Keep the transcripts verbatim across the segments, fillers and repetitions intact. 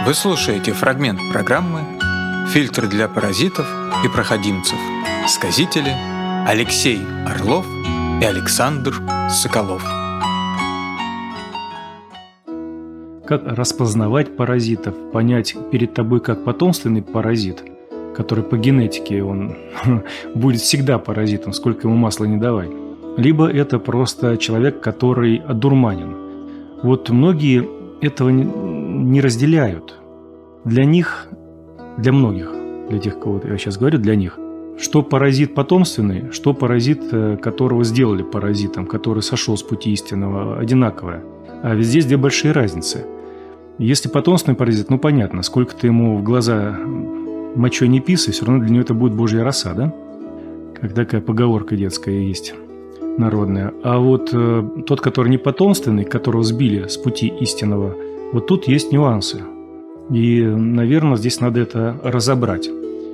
Вы слушаете фрагмент программы «Фильтры для паразитов и проходимцев». Сказители Алексей Орлов и Александр Соколов. Как распознавать паразитов, понять перед тобой как потомственный паразит, который по генетике он будет всегда паразитом, сколько ему масла не давай, либо это просто человек, который одурманен. Вот многие этого не разделяют. Для них, для многих, для тех, кого я сейчас говорю, для них, что паразит потомственный, что паразит, которого сделали паразитом, который сошел с пути истинного, одинаковое. А ведь здесь две большие разницы. Если потомственный паразит, ну понятно, сколько ты ему в глаза мочой не писай, все равно для него это будет божья роса, да? Как такая поговорка детская есть, народная. А вот э, тот, который не потомственный, которого сбили с пути истинного, вот тут есть нюансы. И, наверное, здесь надо это разобрать.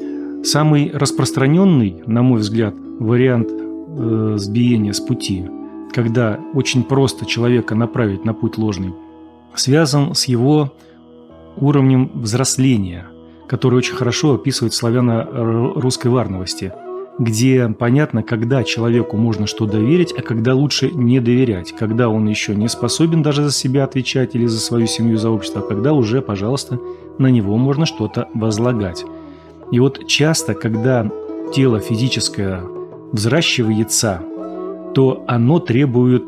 Самый распространенный, на мой взгляд, вариант э, сбиения с пути, когда очень просто человека направить на путь ложный, связан с его уровнем взросления, который очень хорошо описывает славяно-русской варновости, где понятно, когда человеку можно что доверить, а когда лучше не доверять, когда он еще не способен даже за себя отвечать или за свою семью, за общество, а когда уже, пожалуйста, на него можно что-то возлагать. И вот часто, когда тело физическое взращивается, то оно требует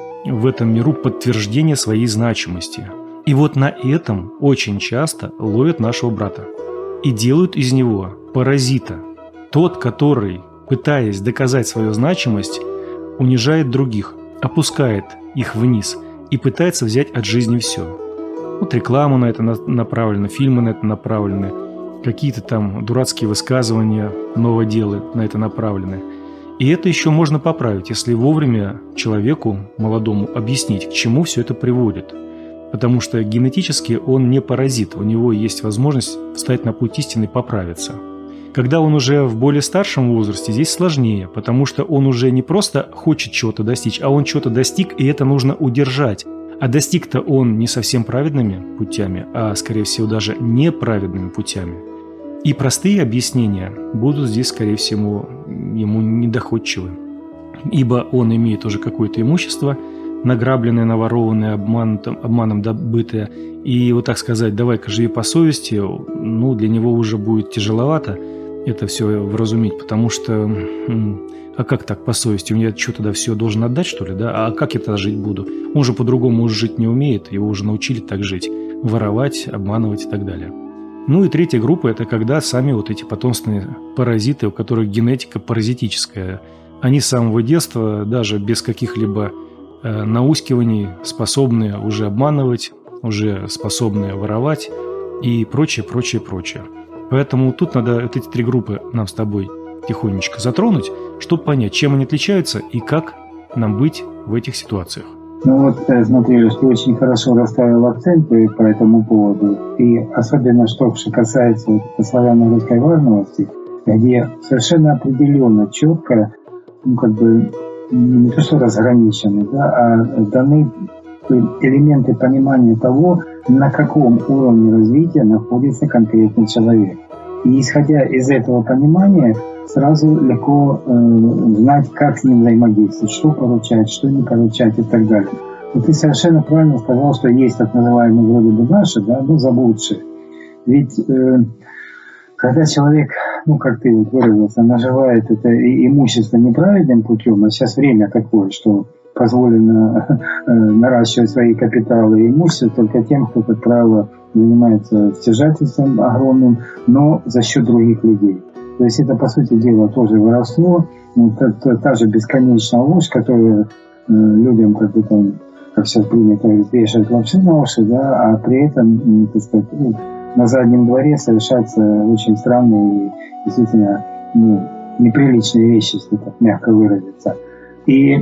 в этом миру подтверждения своей значимости. И вот на этом очень часто ловят нашего брата и делают из него паразита. Тот, который, пытаясь доказать свою значимость, унижает других, опускает их вниз и пытается взять от жизни все. Вот реклама на это направлена, фильмы на это направлены, какие-то там дурацкие высказывания, новоделы на это направлены. И это еще можно поправить, если вовремя человеку, молодому, объяснить, к чему все это приводит. Потому что генетически он не паразит, у него есть возможность встать на путь истины и поправиться. Когда он уже в более старшем возрасте, здесь сложнее, потому что он уже не просто хочет чего-то достичь, а он чего-то достиг, и это нужно удержать. А достиг-то он не совсем праведными путями, а, скорее всего, даже неправедными путями. И простые объяснения будут здесь, скорее всего, ему недоходчивы. Ибо он имеет уже какое-то имущество, награбленное, наворованное, обманом, обманом добытое. И вот так сказать, давай-ка живи по совести, ну, для него уже будет тяжеловато это все вразуметь, потому что, а как так по совести? Я что тогда все должен отдать, что ли, да? А как я тогда жить буду? Он же по-другому уже жить не умеет, его уже научили так жить, воровать, обманывать и так далее. Ну и третья группа – это когда сами вот эти потомственные паразиты, у которых генетика паразитическая, они с самого детства, даже без каких-либо э, наускиваний, способны уже обманывать, уже способны воровать и прочее, прочее, прочее. Поэтому тут надо вот эти три группы нам с тобой тихонечко затронуть, чтобы понять, чем они отличаются и как нам быть в этих ситуациях. Ну вот, смотри, ты очень хорошо расставил акценты по этому поводу. И особенно, что касается славяно-русской варновости, где совершенно определенно, четко, ну как бы не то что разграничены, да, а даны элементы понимания того, на каком уровне развития находится конкретный человек. И исходя из этого понимания, сразу легко э, знать, как с ним взаимодействовать, что поручать, что не поручать и так далее. И ты совершенно правильно сказал, что есть так называемые вроде бы наши, да, ну заблудшие. Ведь э, когда человек, ну как ты вот выразился, наживает это имущество неправильным путем, а сейчас время такое, что позволено э, наращивать свои капиталы и имущество только тем, кто, как правило, занимается стяжательством огромным, но за счет других людей. То есть это, по сути дела, тоже воровство, ну, та, та, та же бесконечная ложь, которая э, людям, как бы там, как сейчас принято, вешают лапши на уши, да, а при этом, э, так сказать, ну, на заднем дворе совершаются очень странные и действительно ну, неприличные вещи, если так мягко выразиться. И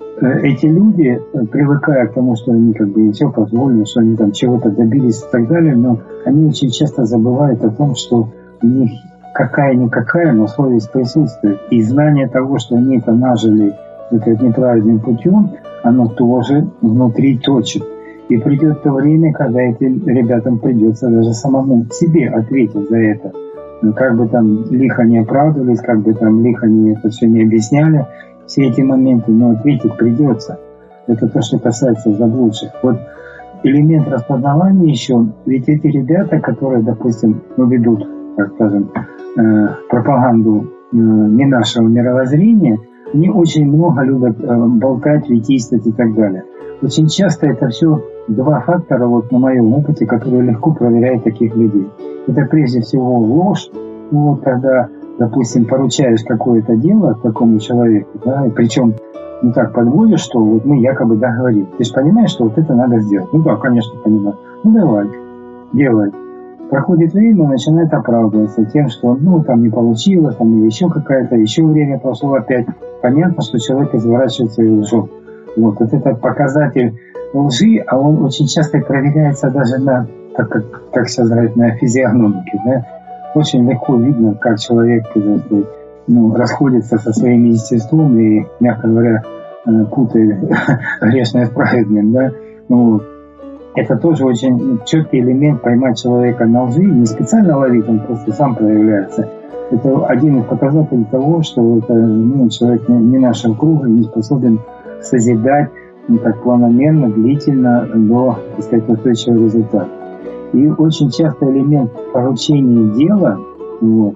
эти люди, привыкая к тому, что они как бы им все позволено, что они там чего-то добились и так далее, но они очень часто забывают о том, что у них какая-никакая, но совесть присутствует. И знание того, что они это нажили неправильным путем, оно тоже внутри точит. И придет то время, когда этим ребятам придется даже самому себе ответить за это. Как бы там лихо не оправдывались, как бы там лихо не это все не объясняли, все эти моменты, но ответить придется. Это то, что касается заблудших. Вот элемент распознавания еще, ведь эти ребята, которые, допустим, ну, ведут, так скажем, э, пропаганду э, не нашего мировоззрения, они очень много любят э, болтать, витийствовать и так далее. Очень часто это все два фактора, вот на моем опыте, которые легко проверяют таких людей. Это прежде всего ложь. Ну, вот когда, допустим, поручаешь какое-то дело такому человеку, да, и причем ну так подводишь, что вот мы якобы договорились. Ты же понимаешь, что вот это надо сделать. Ну да, конечно, понимаю. Ну давай, делай. Проходит время, он начинает оправдываться тем, что ну там не получилось, там или еще какая-то, еще время прошло опять. Понятно, что человек изворачивается и лжет. Вот, вот это показатель лжи, а он очень часто проверяется даже на, как, как, как сейчас говорят, на физиономике. Да? Очень легко видно, как человек ну, расходится со своим естеством и, мягко говоря, путает грешное с праведным. Да? Ну, это тоже очень четкий элемент поймать человека на лжи, не специально ловить, он просто сам проявляется. Это один из показателей того, что это, ну, человек не нашего круга, не способен созидать ну, так планомерно, длительно до, так сказать, устойчивого результата. И очень часто элемент поручения дела, вот,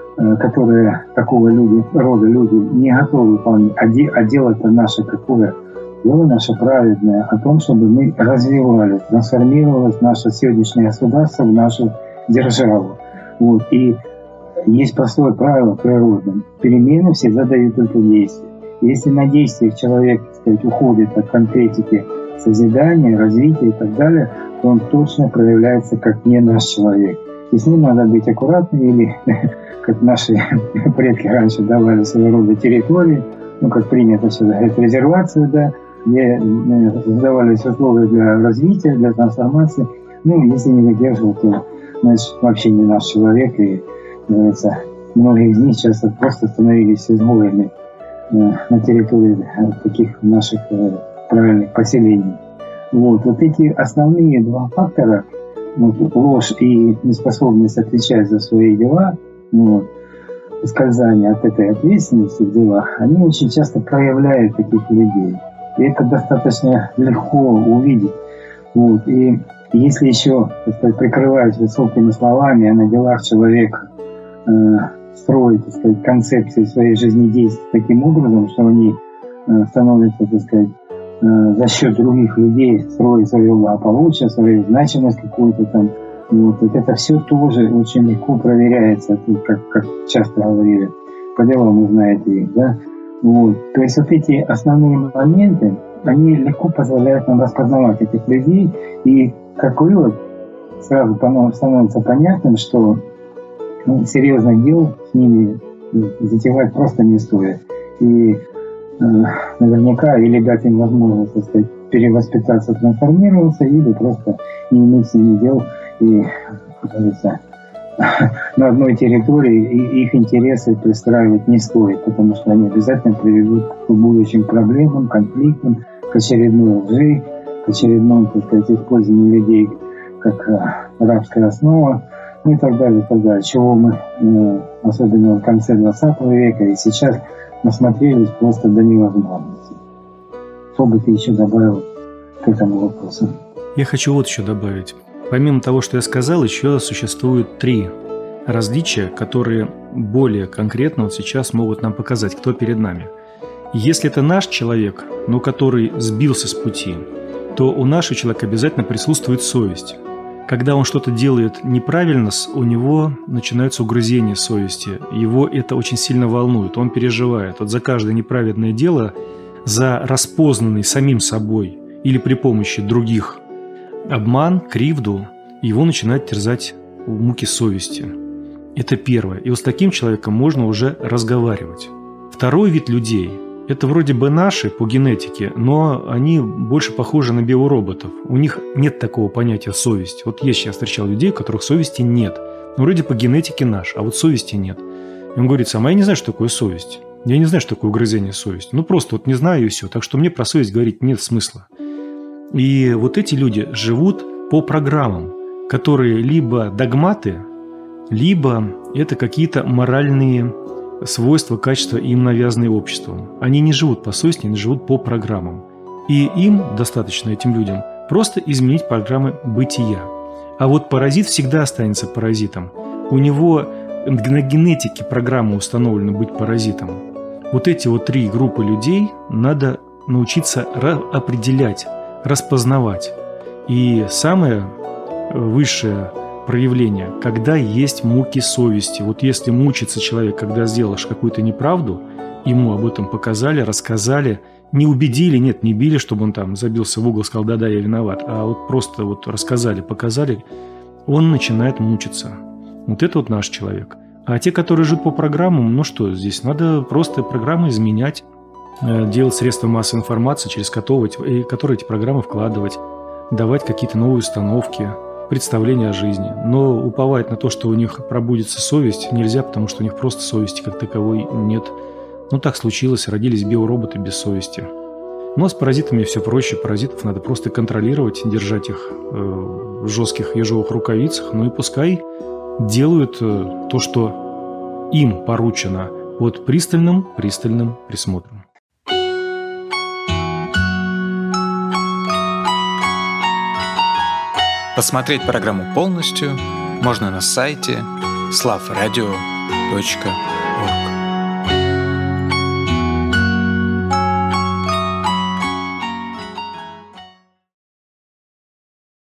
которые такого люди, рода люди не готовы выполнять, а, де, а дело-то наше какое? Дело наше праведное о том, чтобы мы развивали, трансформировалось наше сегодняшнее государство в нашу державу. Вот. И есть простое правило природное. Перемены всегда дают только действия. Если на действиях человек, так сказать, уходит от конкретики созидания, развития и так далее, то он точно проявляется как не наш человек. И с ним надо быть аккуратным, или, как наши предки раньше давали своего рода территории, ну, как принято сюда, это резервацию, да, где создавались условия для развития, для трансформации. Ну, если не выдерживал, то, значит, вообще не наш человек. И, говорится, многие из них часто просто становились изгоями на территории таких наших правильных поселений. Вот, вот эти основные два фактора, вот, ложь и неспособность отвечать за свои дела, вот, ускользание от этой ответственности в делах, они очень часто проявляют таких людей. И это достаточно легко увидеть. Вот. И если еще, так сказать, прикрываясь высокими словами, а на делах человек э, строит, так сказать, концепции своей жизнедействия таким образом, что они э, становятся, так сказать, э, за счет других людей строить свое благополучие, свою значимость какую-то там. Вот. Вот это все тоже очень легко проверяется, как, как часто говорили. По делам вы знаете их, да? Вот. То есть вот эти основные моменты, они легко позволяют нам распознавать этих людей. И как вывод, сразу становится понятным, что ну, серьезных дел с ними затевать просто не стоит. И э, наверняка или дать им возможность, так сказать, перевоспитаться, трансформироваться, или просто не иметь с ними дел и, как говорится, на одной территории, и их интересы пристраивать не стоит, потому что они обязательно приведут к будущим проблемам, конфликтам, к очередной лжи, к очередному, так сказать, использованию людей как рабская основа, ну и так далее, и так далее. Чего мы, особенно в конце двадцатого века и сейчас, насмотрелись просто до невозможности. Что бы ты еще добавил к этому вопросу? Я хочу вот еще добавить. Помимо того, что я сказал, еще существует три различия, которые более конкретно вот сейчас могут нам показать, кто перед нами. Если это наш человек, но который сбился с пути, то у нашего человека обязательно присутствует совесть. Когда он что-то делает неправильно, у него начинаются угрызения совести. Его это очень сильно волнует, он переживает. Вот за каждое неправедное дело, за распознанный самим собой или при помощи других обман, кривду, его начинает терзать муки совести. Это первое. И вот с таким человеком можно уже разговаривать. Второй вид людей – это вроде бы наши по генетике, но они больше похожи на биороботов. У них нет такого понятия совесть. Вот есть, я встречал людей, у которых совести нет. Ну, вроде по генетике наш, а вот совести нет. И он говорит сам, а я не знаю, что такое совесть. Я не знаю, что такое угрызение совести. Ну, просто вот не знаю и все. Так что мне про совесть говорить нет смысла. И вот эти люди живут по программам, которые либо догматы, либо это какие-то моральные свойства, качества им навязанные обществом. Они не живут по совести, они живут по программам. И им достаточно, этим людям, просто изменить программы бытия. А вот паразит всегда останется паразитом. У него на генетике программа установлена быть паразитом. Вот эти вот три группы людей надо научиться определять, распознавать. И самое высшее проявление, когда есть муки совести. Вот если мучится человек, когда сделаешь какую-то неправду, ему об этом показали, рассказали, не убедили, нет, не били, чтобы он там забился в угол, сказал, да-да, я виноват, а вот просто вот рассказали, показали, он начинает мучиться. Вот это вот наш человек. А те, которые живут по программам, ну что, здесь надо просто программы изменять, делать средства массовой информации, через которые, которые эти программы вкладывать, давать какие-то новые установки, представления о жизни. Но уповать на то, что у них пробудится совесть, нельзя, потому что у них просто совести как таковой нет. Ну так случилось, родились биороботы без совести. Но с паразитами все проще. Паразитов надо просто контролировать, держать их в жестких ежовых рукавицах, ну и пускай делают то, что им поручено, под пристальным-пристальным присмотром. Посмотреть программу полностью можно на сайте славрадио точка ру.